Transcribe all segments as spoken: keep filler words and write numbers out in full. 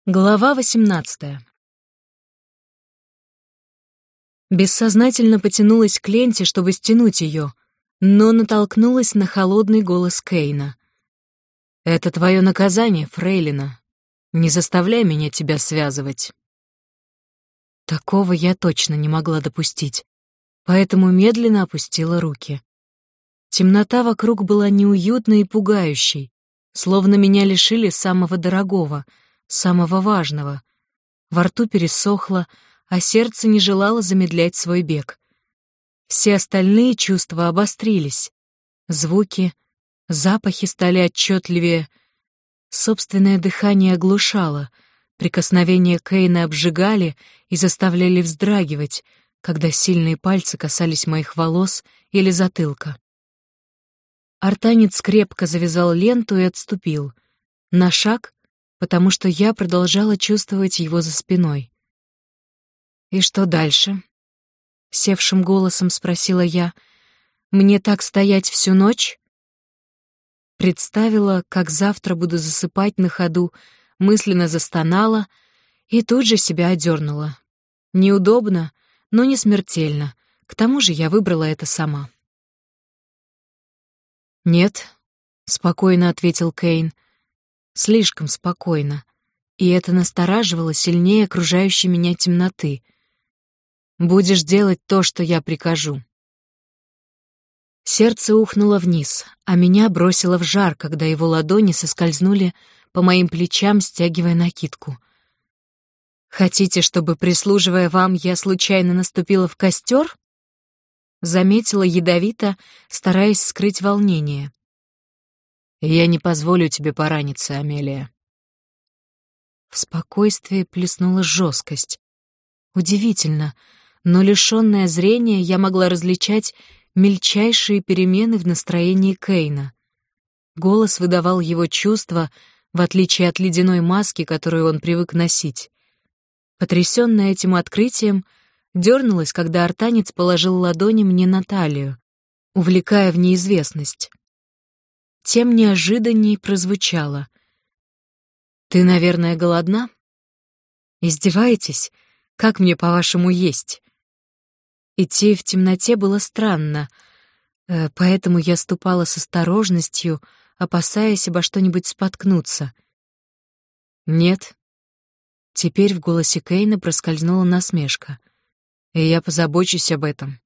Глава восемнадцатая. Бессознательно потянулась к ленте, чтобы стянуть ее, но натолкнулась на холодный голос Кейна. «Это твое наказание, фрейлина. Не заставляй меня тебя связывать». Такого я точно не могла допустить, поэтому медленно опустила руки. Темнота вокруг была неуютной и пугающей, словно меня лишили самого дорогого, самого важного. Во рту пересохло, а сердце не желало замедлять свой бег. Все остальные чувства обострились. Звуки, запахи стали отчетливее. Собственное дыхание оглушало, прикосновения Кейна обжигали и заставляли вздрагивать, когда сильные пальцы касались моих волос или затылка. Артанец крепко завязал ленту и отступил. На шаг, потому что я продолжала чувствовать его за спиной. «И что дальше?» — севшим голосом спросила я. «Мне так стоять всю ночь?» Представила, как завтра буду засыпать на ходу, мысленно застонала и тут же себя одернула. Неудобно, но не смертельно. К тому же я выбрала это сама. «Нет», — спокойно ответил Кейн. Слишком спокойно, и это настораживало сильнее окружающей меня темноты. «Будешь делать то, что я прикажу». Сердце ухнуло вниз, а меня бросило в жар, когда его ладони соскользнули по моим плечам, стягивая накидку. «Хотите, чтобы, прислуживая вам, я случайно наступила в костер?» Заметила ядовито, стараясь скрыть волнение. «Я не позволю тебе пораниться, Амелия». В спокойствии плеснула жесткость. Удивительно, но лишённая зрения я могла различать мельчайшие перемены в настроении Кейна. Голос выдавал его чувства, в отличие от ледяной маски, которую он привык носить. Потрясённая этим открытием, дернулась, когда артанец положил ладони мне на талию, увлекая в неизвестность. Тем неожиданней прозвучало: «Ты, наверное, голодна? Издеваетесь? Как мне, по-вашему, есть?» Идти в темноте было странно, э, поэтому я ступала с осторожностью, опасаясь обо что-нибудь споткнуться. «Нет». Теперь в голосе Кейна проскользнула насмешка. «И я позабочусь об этом».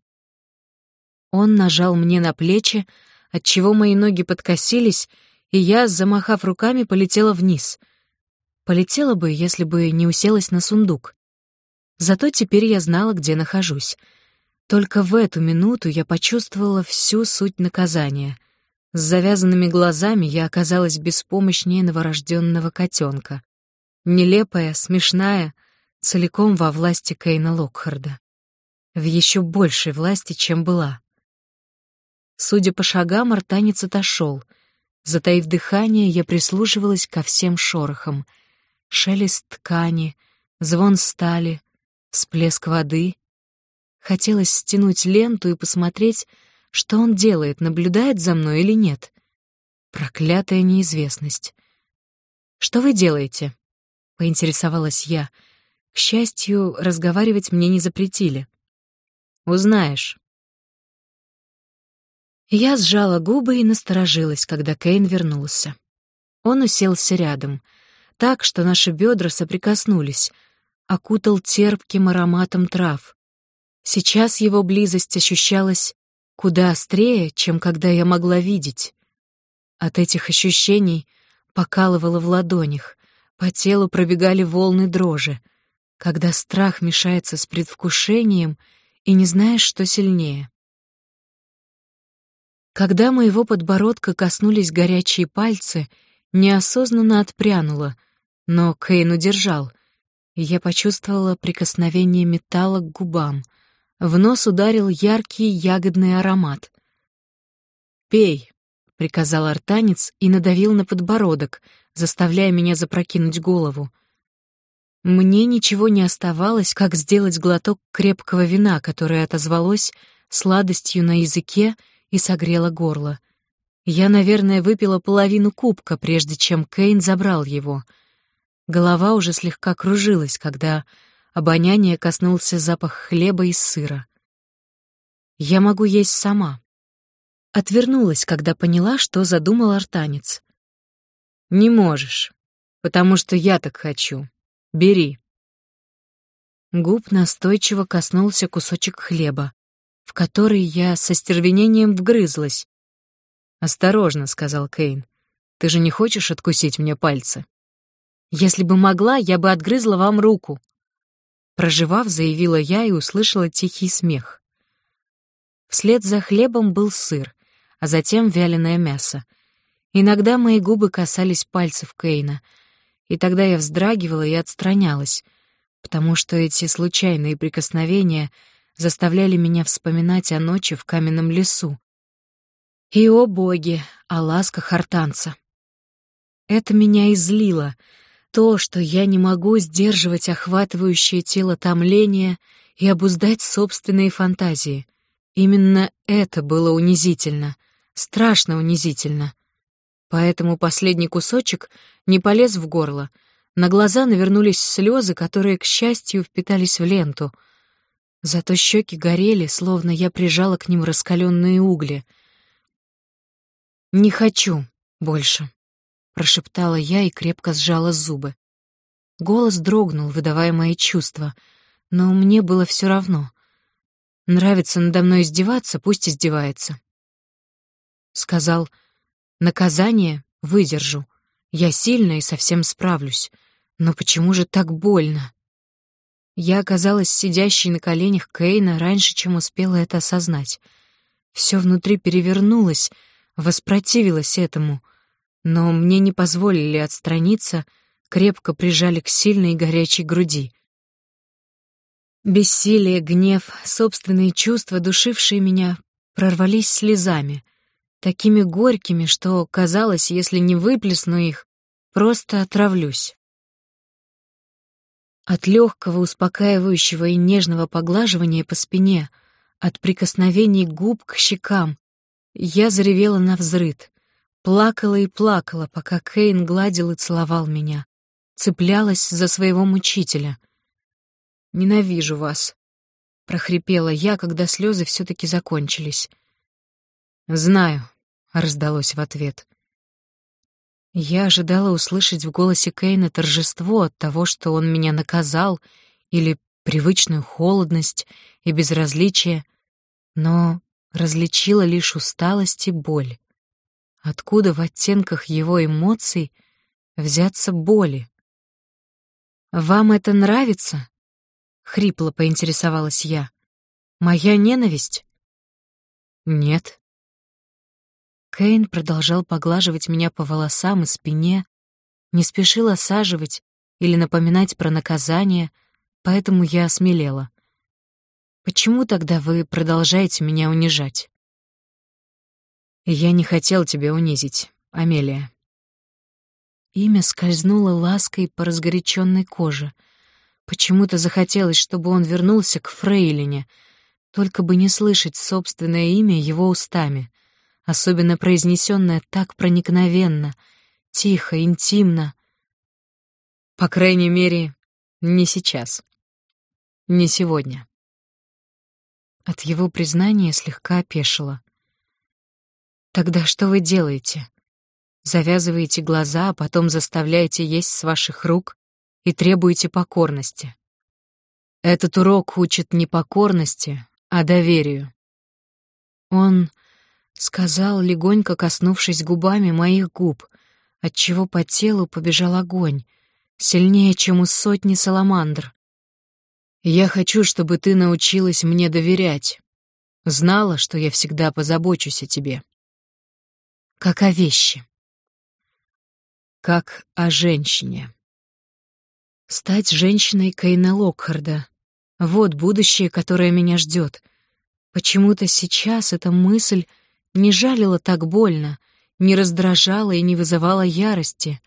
Он нажал мне на плечи, отчего мои ноги подкосились, и я, замахав руками, полетела вниз. Полетела бы, если бы не уселась на сундук. Зато теперь я знала, где нахожусь. Только в эту минуту я почувствовала всю суть наказания. С завязанными глазами я оказалась беспомощнее новорожденного котенка. Нелепая, смешная, целиком во власти Кейна Локхарда. В еще большей власти, чем была. Судя по шагам, артанец отошел. Затаив дыхание, я прислушивалась ко всем шорохам. Шелест ткани, звон стали, всплеск воды. Хотелось стянуть ленту и посмотреть, что он делает, наблюдает за мной или нет. Проклятая неизвестность. «Что вы делаете?» — поинтересовалась я. К счастью, разговаривать мне не запретили. «Узнаешь». Я сжала губы и насторожилась, когда Кейн вернулся. Он уселся рядом, так, что наши бедра соприкоснулись, окутал терпким ароматом трав. Сейчас его близость ощущалась куда острее, чем когда я могла видеть. От этих ощущений покалывало в ладонях, по телу пробегали волны дрожи, когда страх мешается с предвкушением и не знаешь, что сильнее. Когда моего подбородка коснулись горячие пальцы, неосознанно отпрянула, но Кейн удержал, и я почувствовала прикосновение металла к губам. В нос ударил яркий ягодный аромат. «Пей», — приказал артанец и надавил на подбородок, заставляя меня запрокинуть голову. Мне ничего не оставалось, как сделать глоток крепкого вина, которое отозвалось сладостью на языке и согрело горло. Я, наверное, выпила половину кубка, прежде чем Кейн забрал его. Голова уже слегка кружилась, когда обоняние коснулся запах хлеба и сыра. Я могу есть сама. Отвернулась, когда поняла, что задумал артанец. Не можешь, потому что я так хочу. Бери. Губ настойчиво коснулся кусочек хлеба, в который я со стервенением вгрызлась. «Осторожно», — сказал Кейн. «Ты же не хочешь откусить мне пальцы?» «Если бы могла, я бы отгрызла вам руку». Прожевав, заявила я и услышала тихий смех. Вслед за хлебом был сыр, а затем вяленое мясо. Иногда мои губы касались пальцев Кейна, и тогда я вздрагивала и отстранялась, потому что эти случайные прикосновения заставляли меня вспоминать о ночи в каменном лесу. И, о боги, о ласках артанца. Это меня излило, то, что я не могу сдерживать охватывающее тело томление и обуздать собственные фантазии. Именно это было унизительно, страшно унизительно. Поэтому последний кусочек не полез в горло. На глаза навернулись слезы, которые, к счастью, впитались в ленту. Зато щеки горели, словно я прижала к ним раскаленные угли. «Не хочу больше», — прошептала я и крепко сжала зубы. Голос дрогнул, выдавая мои чувства, но мне было все равно. Нравится надо мной издеваться, пусть издевается. Сказал: «Наказание выдержу. Я сильна и совсем справлюсь. Но почему же так больно?» Я оказалась сидящей на коленях Кейна раньше, чем успела это осознать. Все внутри перевернулось, воспротивилось этому, но мне не позволили отстраниться, крепко прижали к сильной и горячей груди. Бессилие, гнев, собственные чувства, душившие меня, прорвались слезами, такими горькими, что, казалось, если не выплесну их, просто отравлюсь. От легкого, успокаивающего и нежного поглаживания по спине, от прикосновений губ к щекам, я заревела навзрыд, плакала и плакала, пока Кейн гладил и целовал меня, цеплялась за своего мучителя. «Ненавижу вас», — прохрипела я, когда слезы все-таки закончились. «Знаю», — раздалось в ответ. Я ожидала услышать в голосе Кейна торжество от того, что он меня наказал, или привычную холодность и безразличие, но различила лишь усталость и боль. Откуда в оттенках его эмоций взяться боли? «Вам это нравится?» — хрипло поинтересовалась я. «Моя ненависть?» «Нет». Кейн продолжал поглаживать меня по волосам и спине, не спешил осаживать или напоминать про наказание, поэтому я осмелела. «Почему тогда вы продолжаете меня унижать?» «Я не хотел тебя унизить, Амелия». Имя скользнуло лаской по разгоряченной коже. Почему-то захотелось, чтобы он вернулся к фрейлине, только бы не слышать собственное имя его устами, особенно произнесенное так проникновенно, тихо, интимно. По крайней мере, не сейчас. Не сегодня. От его признания слегка опешила. «Тогда что вы делаете? Завязываете глаза, а потом заставляете есть с ваших рук и требуете покорности. Этот урок учит не покорности, а доверию». Он сказал, легонько коснувшись губами моих губ, отчего по телу побежал огонь, сильнее, чем у сотни саламандр. «Я хочу, чтобы ты научилась мне доверять. Знала, что я всегда позабочусь о тебе». «Как о вещи». «Как о женщине». Стать женщиной Кейна Локхарда — вот будущее, которое меня ждет. Почему-то сейчас эта мысль не жалила так больно, не раздражала и не вызывала ярости.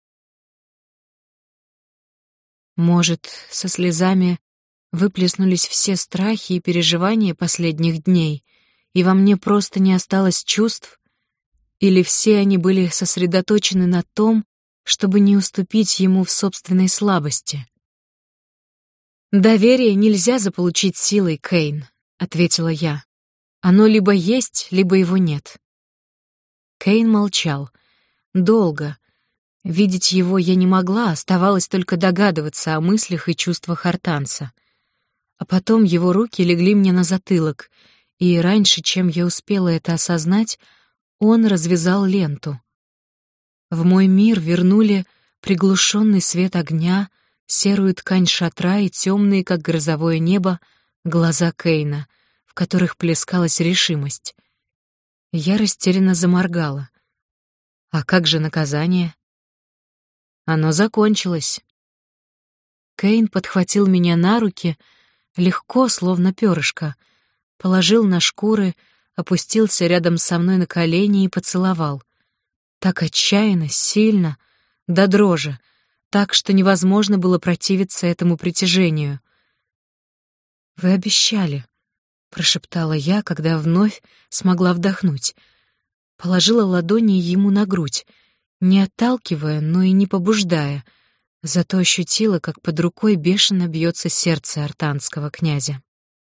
Может, со слезами выплеснулись все страхи и переживания последних дней, и во мне просто не осталось чувств? Или все они были сосредоточены на том, чтобы не уступить ему в собственной слабости. «Доверие нельзя заполучить силой, Кейн», — ответила я. «Оно либо есть, либо его нет». Кейн молчал. Долго. Видеть его я не могла, оставалось только догадываться о мыслях и чувствах артанца. А потом его руки легли мне на затылок, и раньше, чем я успела это осознать, он развязал ленту. В мой мир вернули приглушенный свет огня, серую ткань шатра и темные, как грозовое небо, глаза Кейна, в которых плескалась решимость. Я растерянно заморгала. А как же наказание? Оно закончилось. Кейн подхватил меня на руки, легко, словно перышко, положил на шкуры, опустился рядом со мной на колени и поцеловал. Так отчаянно, сильно, до дрожи, так, что невозможно было противиться этому притяжению. «Вы обещали», — прошептала я, когда вновь смогла вдохнуть. Положила ладони ему на грудь, не отталкивая, но и не побуждая, зато ощутила, как под рукой бешено бьется сердце артанского князя.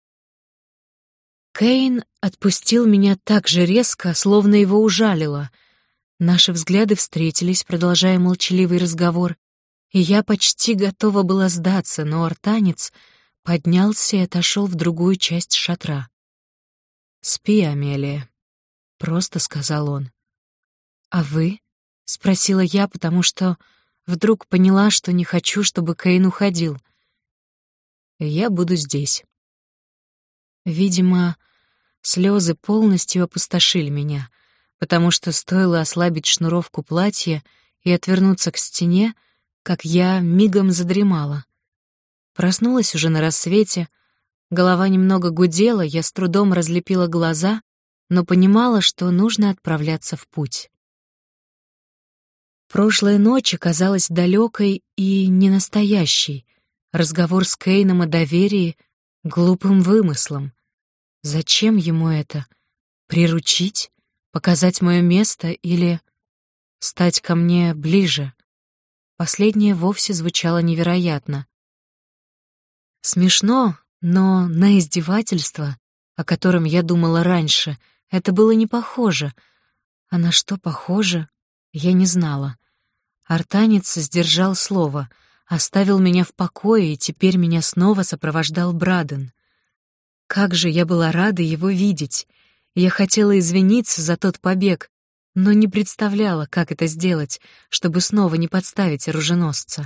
Кейн отпустил меня так же резко, словно его ужалило. Наши взгляды встретились, продолжая молчаливый разговор, и я почти готова была сдаться, но артанец поднялся и отошел в другую часть шатра. «Спи, Амелия», — просто сказал он. «А вы?» — спросила я, потому что вдруг поняла, что не хочу, чтобы Кейн уходил. «Я буду здесь». Видимо, слезы полностью опустошили меня, потому что стоило ослабить шнуровку платья и отвернуться к стене, как я мигом задремала. Проснулась уже на рассвете, голова немного гудела, я с трудом разлепила глаза, но понимала, что нужно отправляться в путь. Прошлая ночь оказалась далекой и ненастоящей, разговор с Кейном о доверии — глупым вымыслом. Зачем ему это? Приручить? Показать мое место или стать ко мне ближе? Последнее вовсе звучало невероятно. Смешно, но на издевательство, о котором я думала раньше, это было не похоже. А на что похоже, я не знала. Артанец сдержал слово, оставил меня в покое, и теперь меня снова сопровождал Браден. Как же я была рада его видеть! Я хотела извиниться за тот побег, но не представляла, как это сделать, чтобы снова не подставить оруженосца.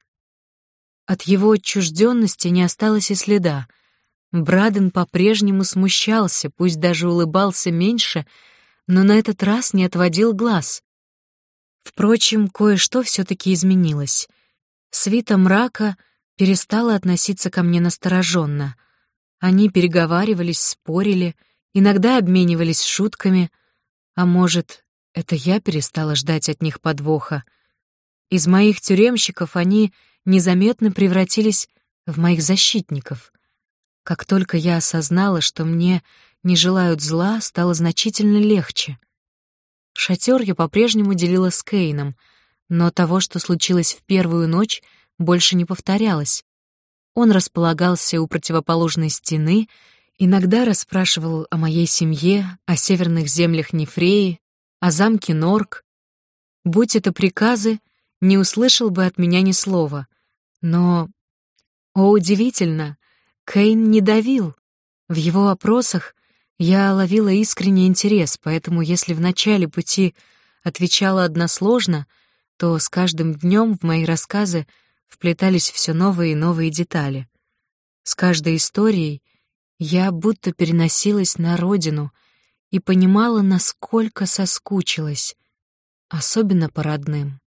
От его отчужденности не осталось и следа. Браден по-прежнему смущался, пусть даже улыбался меньше, но на этот раз не отводил глаз. Впрочем, кое-что все-таки изменилось. Свита мрака перестала относиться ко мне настороженно. Они переговаривались, спорили, иногда обменивались шутками, а может, это я перестала ждать от них подвоха. Из моих тюремщиков они незаметно превратились в моих защитников. Как только я осознала, что мне не желают зла, стало значительно легче. Шатер я по-прежнему делила с Кейном, но того, что случилось в первую ночь, больше не повторялось. Он располагался у противоположной стены, иногда расспрашивал о моей семье, о северных землях Нефреи, о замке Норк. Будь это приказы, не услышал бы от меня ни слова. Но, о, удивительно, Кейн не давил. В его вопросах я ловила искренний интерес, поэтому если в начале пути отвечала односложно, то с каждым днем в мои рассказы вплетались все новые и новые детали. С каждой историей я будто переносилась на родину и понимала, насколько соскучилась, особенно по родным.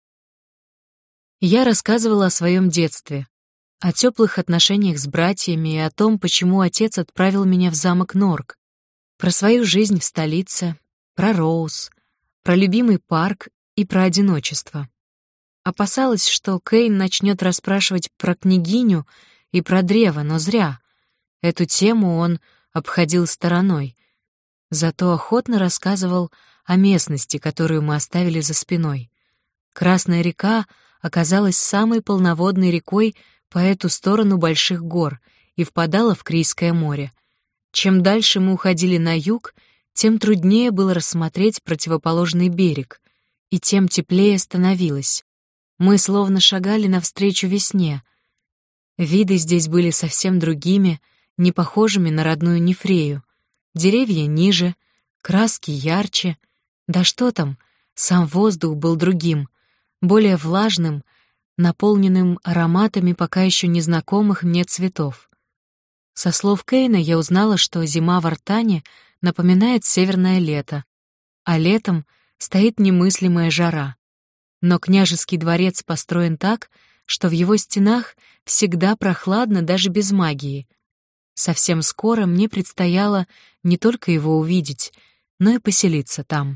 Я рассказывала о своем детстве, о теплых отношениях с братьями и о том, почему отец отправил меня в замок Норк, про свою жизнь в столице, про Роуз, про любимый парк и про одиночество. Опасалась, что Кейн начнет расспрашивать про княгиню и про древо, но зря. Эту тему он обходил стороной. Зато охотно рассказывал о местности, которую мы оставили за спиной. Красная река оказалась самой полноводной рекой по эту сторону больших гор и впадала в Крийское море. Чем дальше мы уходили на юг, тем труднее было рассмотреть противоположный берег, и тем теплее становилось. Мы словно шагали навстречу весне. Виды здесь были совсем другими, не похожими на родную Нефрею. Деревья ниже, краски ярче. Да что там, сам воздух был другим, более влажным, наполненным ароматами пока еще незнакомых мне цветов. Со слов Кейна я узнала, что зима в Артане напоминает северное лето, а летом стоит немыслимая жара. Но княжеский дворец построен так, что в его стенах всегда прохладно даже без магии. Совсем скоро мне предстояло не только его увидеть, но и поселиться там.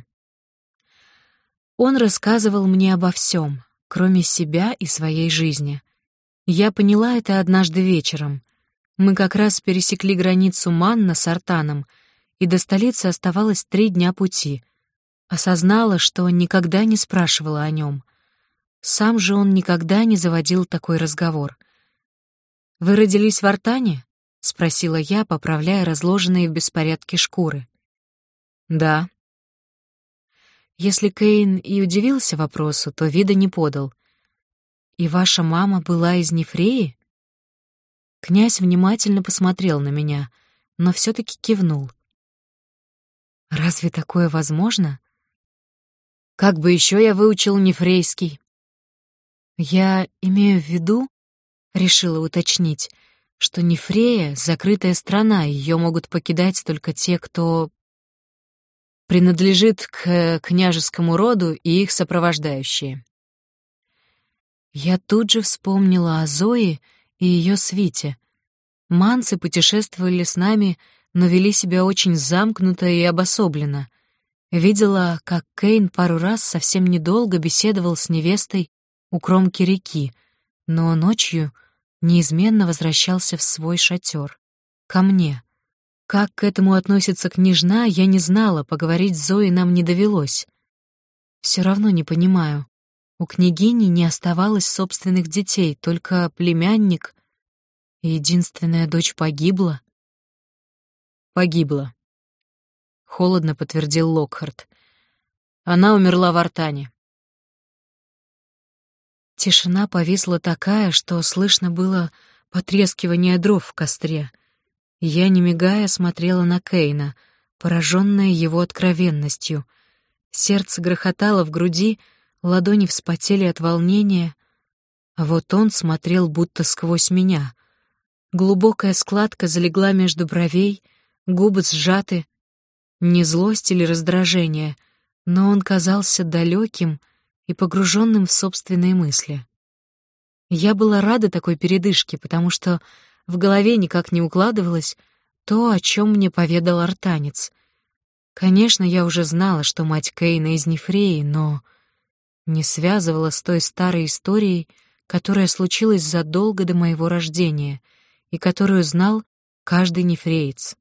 Он рассказывал мне обо всем, кроме себя и своей жизни. Я поняла это однажды вечером. Мы как раз пересекли границу Манна с Артаном, и до столицы оставалось три дня пути. Осознала, что никогда не спрашивала о нем. Сам же он никогда не заводил такой разговор. «Вы родились в Артане?» — спросила я, поправляя разложенные в беспорядке шкуры. «Да». Если Кейн и удивился вопросу, то вида не подал. «И ваша мама была из Нефреи?» Князь внимательно посмотрел на меня, но все-таки кивнул. «Разве такое возможно? Как бы еще я выучил нефрейский?» «Я имею в виду, — решила уточнить, — что Нефрея — закрытая страна, и ее могут покидать только те, кто принадлежит к княжескому роду и их сопровождающие». Я тут же вспомнила о Зое и ее свите. Манцы путешествовали с нами, но вели себя очень замкнуто и обособленно. Видела, как Кейн пару раз совсем недолго беседовал с невестой у кромки реки, но ночью неизменно возвращался в свой шатер, ко мне. Как к этому относится княжна, я не знала, поговорить с Зоей нам не довелось. Все равно не понимаю. У княгини не оставалось собственных детей, только племянник, и единственная дочь погибла. «Погибла», — холодно подтвердил Локхарт. «Она умерла в Артане». Тишина повисла такая, что слышно было потрескивание дров в костре. Я, не мигая, смотрела на Кейна, пораженная его откровенностью. Сердце грохотало в груди, ладони вспотели от волнения, а вот он смотрел будто сквозь меня. Глубокая складка залегла между бровей, губы сжаты. Не злость или раздражение, но он казался далеким и погруженным в собственные мысли. Я была рада такой передышке, потому что в голове никак не укладывалось то, о чем мне поведал артанец. Конечно, я уже знала, что мать Кейна из Нефреи, но не связывала с той старой историей, которая случилась задолго до моего рождения и которую знал каждый нефреец.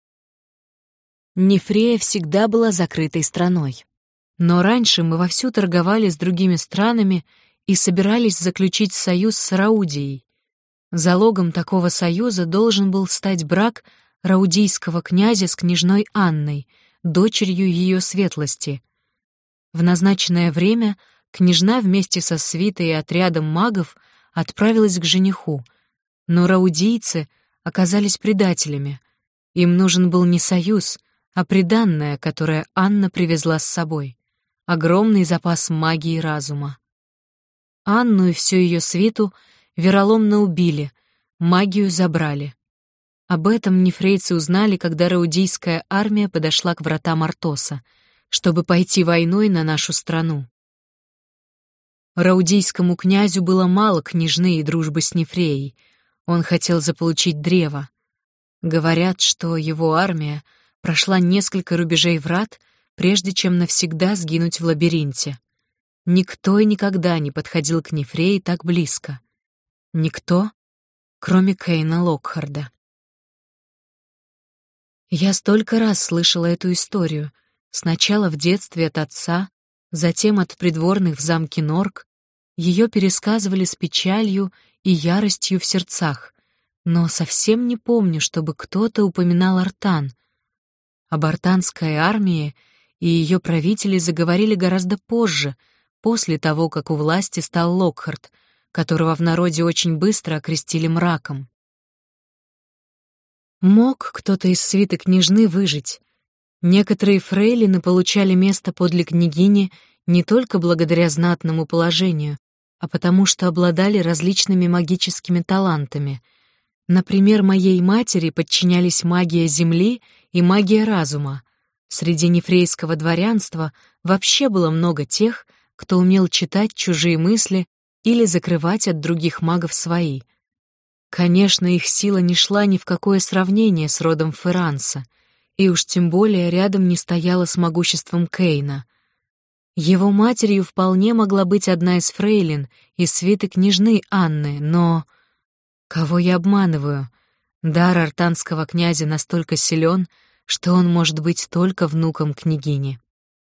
Нефрея всегда была закрытой страной. Но раньше мы вовсю торговали с другими странами и собирались заключить союз с Раудией. Залогом такого союза должен был стать брак раудийского князя с княжной Анной, дочерью ее светлости. В назначенное время княжна вместе со свитой и отрядом магов отправилась к жениху, но раудийцы оказались предателями. Им нужен был не союз, а приданное, которое Анна привезла с собой. Огромный запас магии и разума. Анну и всю ее свиту вероломно убили, магию забрали. Об этом нефрейцы узнали, когда раудийская армия подошла к вратам Артоса, чтобы пойти войной на нашу страну. Раудийскому князю было мало княжны и дружбы с Нефреей. Он хотел заполучить древо. Говорят, что его армия прошла несколько рубежей врат, прежде чем навсегда сгинуть в лабиринте. Никто и никогда не подходил к Нефрее так близко. Никто, кроме Кейна Локхарда. Я столько раз слышала эту историю, сначала в детстве от отца, затем от придворных в замке Норк. Ее пересказывали с печалью и яростью в сердцах, но совсем не помню, чтобы кто-то упоминал Артан. Об артанской армии и ее правители заговорили гораздо позже, после того, как у власти стал Локхард, которого в народе очень быстро окрестили мраком. Мог кто-то из свиты княжны выжить. Некоторые фрейлины получали место подле княгини не только благодаря знатному положению, а потому что обладали различными магическими талантами. Например, моей матери подчинялись магия земли и магия разума. Среди нефрейского дворянства вообще было много тех, кто умел читать чужие мысли или закрывать от других магов свои. Конечно, их сила не шла ни в какое сравнение с родом Ферранса, и уж тем более рядом не стояла с могуществом Кейна. Его матерью вполне могла быть одна из фрейлин из свиты княжны Анны, но... Кого я обманываю? Дар артанского князя настолько силен, что он может быть только внуком княгини.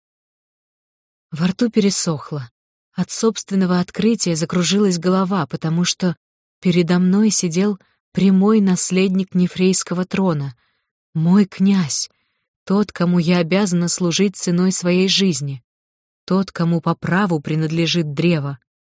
Во рту пересохло. От собственного открытия закружилась голова, потому что передо мной сидел прямой наследник нефрейского трона, мой князь, тот, кому я обязана служить ценой своей жизни, тот, кому по праву принадлежит древо.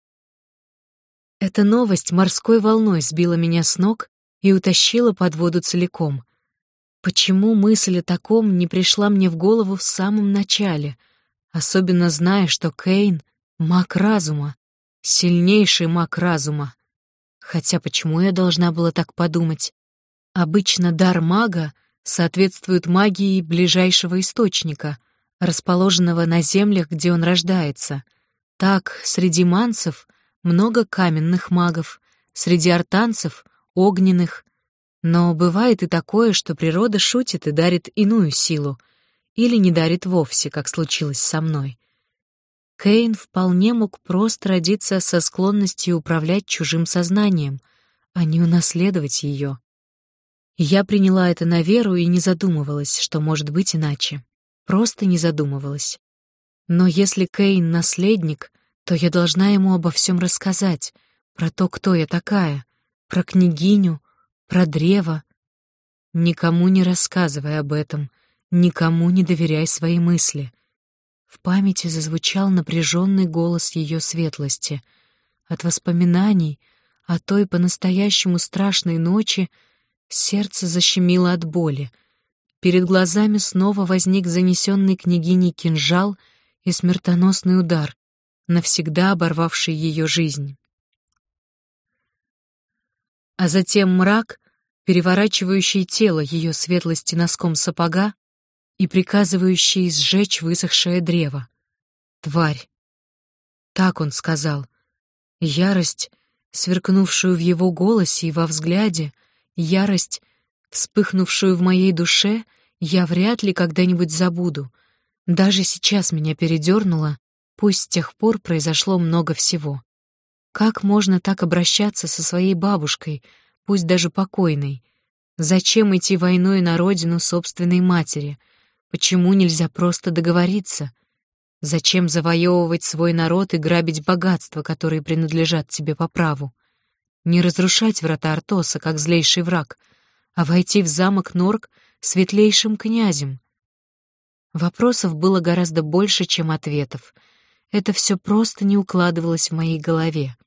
Эта новость морской волной сбила меня с ног и утащила под воду целиком. Почему мысль о таком не пришла мне в голову в самом начале, особенно зная, что Кейн — маг разума, сильнейший маг разума? Хотя почему я должна была так подумать? Обычно дар мага соответствует магии ближайшего источника, расположенного на землях, где он рождается. Так, среди манцев много каменных магов, среди артанцев — огненных. Но бывает и такое, что природа шутит и дарит иную силу, или не дарит вовсе, как случилось со мной. Кейн вполне мог просто родиться со склонностью управлять чужим сознанием, а не унаследовать ее. Я приняла это на веру и не задумывалась, что может быть иначе. Просто не задумывалась. Но если Кейн — наследник, то я должна ему обо всем рассказать, про то, кто я такая, про княгиню, про древо. Никому не рассказывай об этом, никому не доверяй свои мысли. В памяти зазвучал напряженный голос ее светлости. От воспоминаний о той по-настоящему страшной ночи сердце защемило от боли. Перед глазами снова возник занесенный княгиней кинжал и смертоносный удар, навсегда оборвавший ее жизнь. А затем мрак, переворачивающий тело ее светлости носком сапога и приказывающий сжечь высохшее древо. Тварь. Так он сказал. Ярость, сверкнувшую в его голосе и во взгляде, ярость, вспыхнувшую в моей душе, я вряд ли когда-нибудь забуду. Даже сейчас меня передернуло, пусть с тех пор произошло много всего. Как можно так обращаться со своей бабушкой, пусть даже покойной? Зачем идти войной на родину собственной матери? Почему нельзя просто договориться? Зачем завоевывать свой народ и грабить богатства, которые принадлежат тебе по праву? Не разрушать врата Артоса, как злейший враг, а войти в замок Норк светлейшим князем? Вопросов было гораздо больше, чем ответов. Это все просто не укладывалось в моей голове.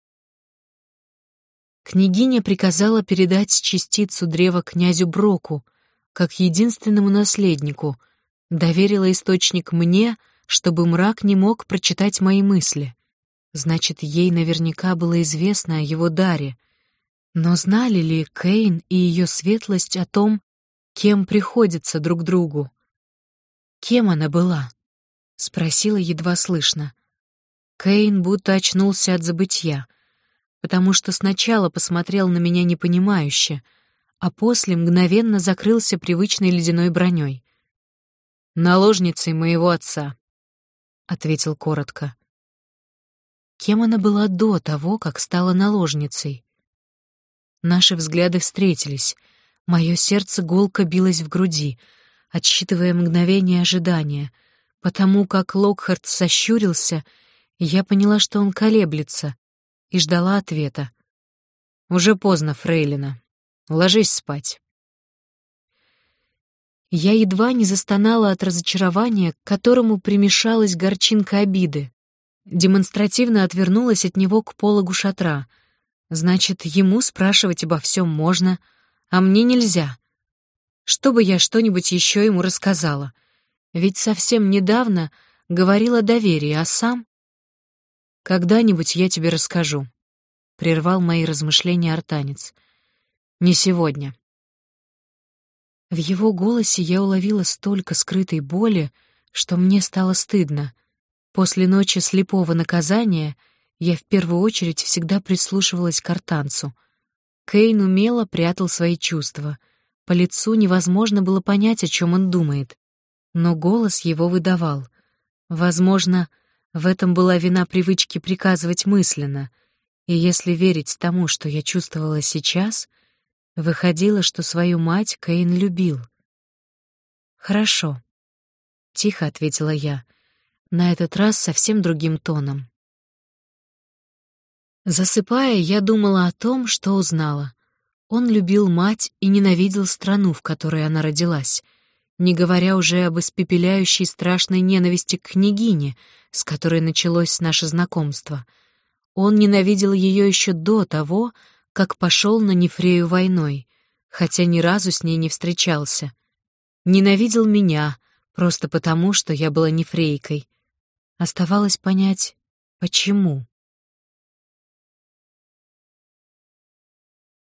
Княгиня приказала передать частицу древа князю Броку, как единственному наследнику, доверила источник мне, чтобы мрак не мог прочитать мои мысли. Значит, ей наверняка было известно о его даре. Но знали ли Кейн и ее светлость о том, кем приходится друг другу? Кем она была? Спросила едва слышно. Кейн будто очнулся от забытья, потому что сначала посмотрел на меня непонимающе, а после мгновенно закрылся привычной ледяной броней. «Наложницей моего отца», — ответил коротко. Кем она была до того, как стала наложницей? Наши взгляды встретились. Мое сердце гулко билось в груди, отсчитывая мгновение ожидания, Потому как Локхарт сощурился, я поняла, что он колеблется, и ждала ответа. «Уже поздно, фрейлина. Ложись спать». Я едва не застонала от разочарования, к которому примешалась горчинка обиды. Демонстративно отвернулась от него к пологу шатра. Значит, ему спрашивать обо всем можно, а мне нельзя. Чтобы я что-нибудь еще ему рассказала. Ведь совсем недавно говорила о доверии, а сам... «Когда-нибудь я тебе расскажу», — прервал мои размышления артанец. «Не сегодня». В его голосе я уловила столько скрытой боли, что мне стало стыдно. После ночи слепого наказания я в первую очередь всегда прислушивалась к артанцу. Кейн умело прятал свои чувства. По лицу невозможно было понять, о чем он думает. Но голос его выдавал. Возможно, в этом была вина привычки приказывать мысленно, и если верить тому, что я чувствовала сейчас, выходило, что свою мать Кейн любил. «Хорошо», — тихо ответила я, на этот раз совсем другим тоном. Засыпая, я думала о том, что узнала. Он любил мать и ненавидел страну, в которой она родилась, не говоря уже об испепеляющей страшной ненависти к княгине, с которой началось наше знакомство. Он ненавидел ее еще до того, как пошел на Нефрею войной, хотя ни разу с ней не встречался. Ненавидел меня, просто потому, что я была нефрейкой. Оставалось понять, почему.